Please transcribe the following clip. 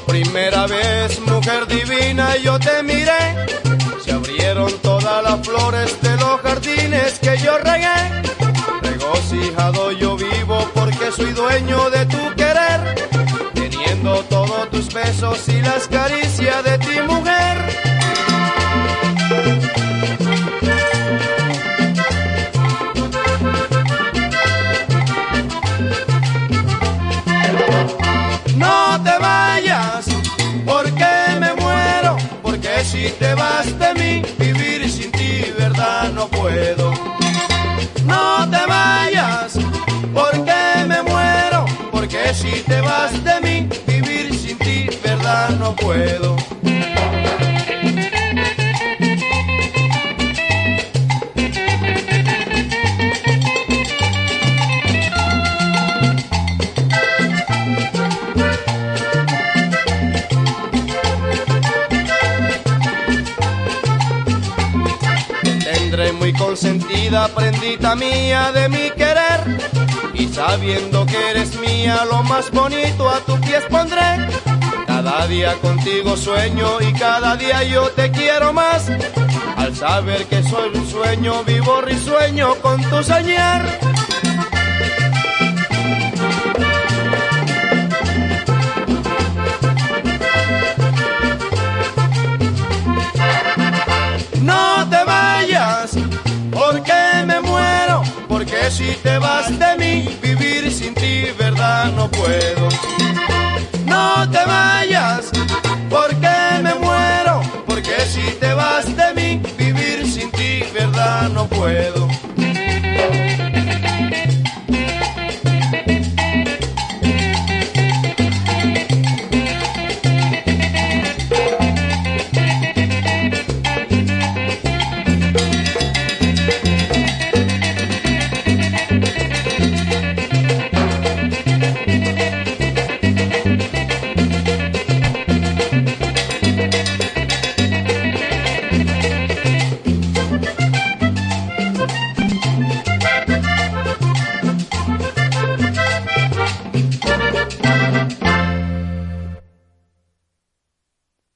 primera vez, mujer divina, yo te miré. Se abrieron todas las flores de los jardines que yo regué. Regocijado yo vivo porque soy dueño de tu querer, teniendo todos tus besos y las caricias de ti, mujer. No te vayas, porque me muero, porque si te vas de mí, vivir sin ti, verdad, no puedo. No te vayas, porque me muero, porque si te vas de mí, vivir sin ti, verdad, no puedo. Muy consentida, prendita mía de mi querer, y sabiendo que eres mía, lo más bonito a tus pies pondré. Cada día contigo sueño y cada día yo te quiero más. Al saber que soy un sueño, vivo risueño con tu soñar. No te vayas, porque me muero, porque si te vas de mí, vivir sin ti, verdad, no puedo.